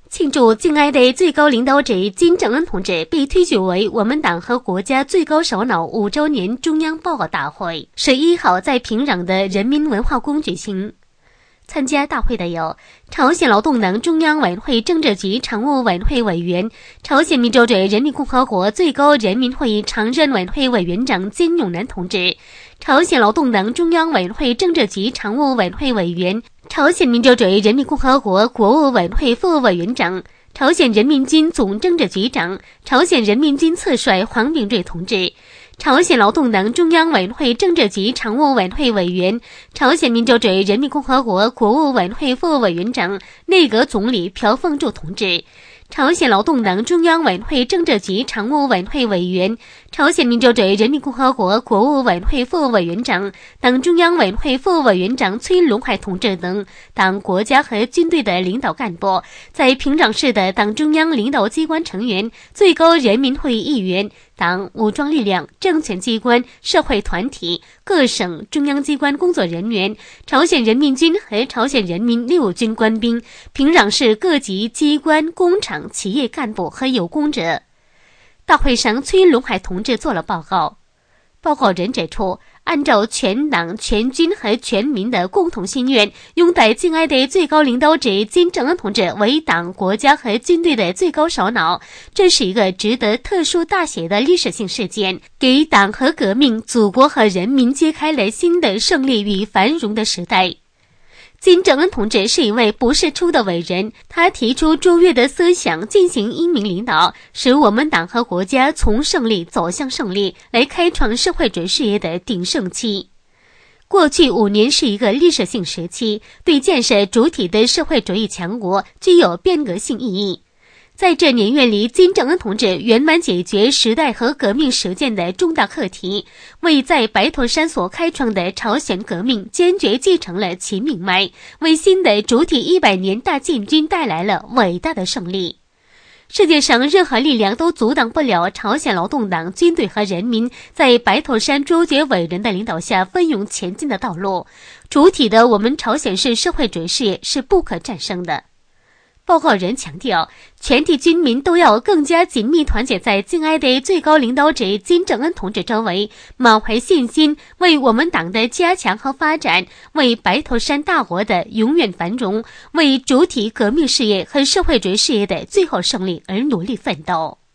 庆祝敬爱的最高领导者金正恩同志被推举为我们党和国家最高首脑5周年中央报告大会11号在平壤的人民文化宫举行。参加大会的有朝鲜劳动党中央委员会政治局常务委员会委员、朝鲜民主主义人民共和国最高人民会议常任委员会委员长金永南同志，朝鲜劳动党中央委员会政治局常务委员会委员、朝鲜民主主义人民共和国国务委员会副委员长、朝鲜人民军总政治局长、朝鲜人民军次帅黄秉瑞同志，朝鲜劳动党中央委员会政治局常务委员会委员、朝鲜民主主义人民共和国国务委员会副委员长、内阁总理朴凤柱同志，朝鲜劳动党中央委员会政治局常务委员会委员、朝鲜民主主义人民共和国国务委员会副委员长、党中央委员会副委员长崔龙海同志等党国家和军队的领导干部，在平壤市的党中央领导机关成员、最高人民会议议员、党、武装力量、政权机关、社会团体、各省、中央机关工作人员、朝鲜人民军和朝鲜人民陆军官兵、平壤市各级机关、工厂、企业干部和有功者。大会上，崔龙海同志做了报告。报告人指出，按照全党全军和全民的共同心愿，拥戴敬爱的最高领导者金正恩同志为党、国家和军队的最高首脑，这是一个值得特殊大写的历史性事件，给党和革命、祖国和人民揭开了新的胜利与繁荣的时代。金正恩同志是一位不世出的伟人，他提出卓越的思想，进行英明领导，使我们党和国家从胜利走向胜利，来开创社会主义事业的鼎盛期。过去5年是一个历史性时期，对建设主体的社会主义强国具有变革性意义。在这年月里，金正恩同志圆满解决时代和革命实践的重大课题，为在白头山所开创的朝鲜革命坚决继承了其命脉，为新的主体100年大进军带来了伟大的胜利。世界上任何力量都阻挡不了朝鲜劳动党军队和人民在白头山卓绝伟人的领导下奋勇前进的道路。主体的我们朝鲜市社会主义事业是不可战胜的。报告人强调，全体军民都要更加紧密团结在敬爱的最高领导者金正恩同志周围，满怀信心，为我们党的加强和发展，为白头山大国的永远繁荣，为主体革命事业和社会主义事业的最后胜利而努力奋斗。